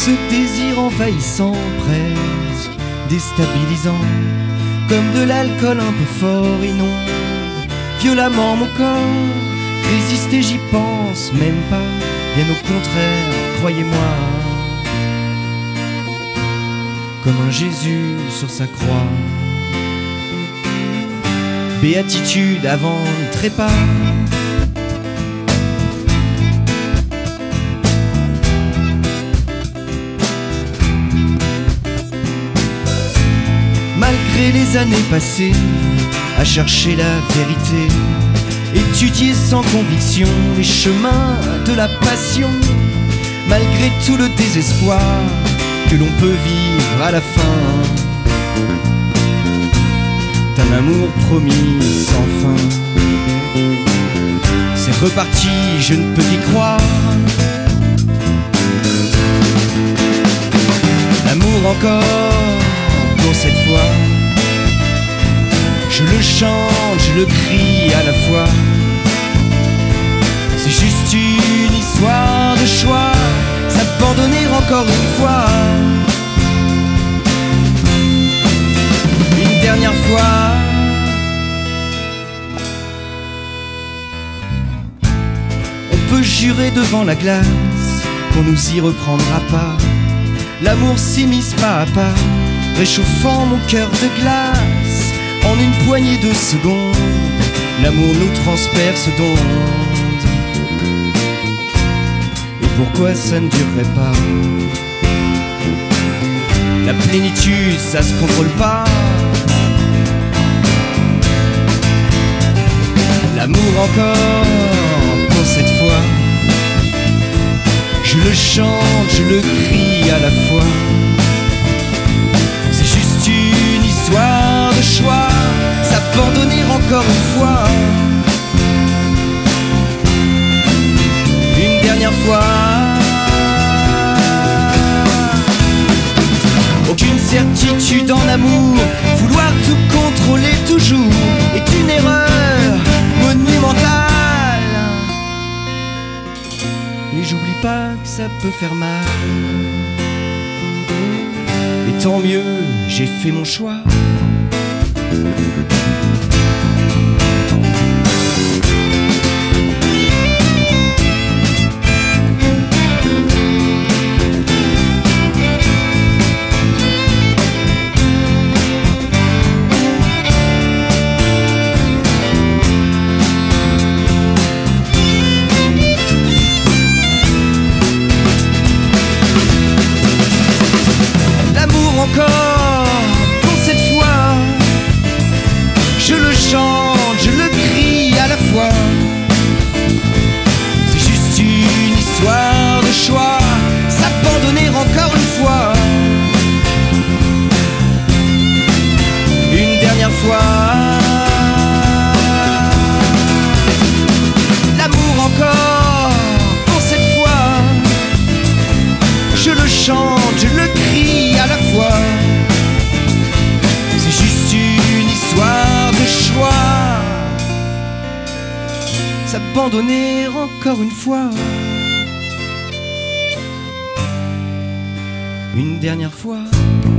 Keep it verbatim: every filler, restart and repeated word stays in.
Ce désir envahissant, presque déstabilisant, comme de l'alcool un peu fort, inonde violemment mon corps. Résister, j'y pense même pas, bien au contraire, croyez-moi. Comme un Jésus sur sa croix. Béatitude avant le trépas. Malgré les années passées à chercher la vérité, étudier sans conviction les chemins de la passion, malgré tout le désespoir que l'on peut vivre à la fin d'un amour promis sans fin. C'est reparti, je ne peux y croire. L'amour encore pour cette fois. Je le chante, je le crie à la fois. C'est juste une histoire de choix, s'abandonner encore une fois. Une dernière fois. On peut jurer devant la glace qu'on nous y reprendra pas. L'amour s'immisce pas à pas, réchauffant mon cœur de glace. En une poignée de secondes, l'amour nous transperce d'ondes. Et pourquoi ça ne durerait pas? La plénitude, ça se contrôle pas. L'amour encore pour cette fois. Je le chante, je le crie à la fois. C'est juste une histoire de choix, s'abandonner encore une fois. Une dernière fois. Aucune certitude en amour, vouloir tout contrôler toujours est une erreur monumentale. Et j'oublie pas que ça peut faire mal. Et tant mieux, j'ai fait mon choix. Encore pour cette fois, je le chante, je le crie à la fois. C'est juste une histoire de choix, s'abandonner encore une fois. Une dernière fois. L'amour encore pour cette fois. Je le chante, je le crie à la fois. C'est juste une histoire de choix, s'abandonner encore une fois. Une dernière fois.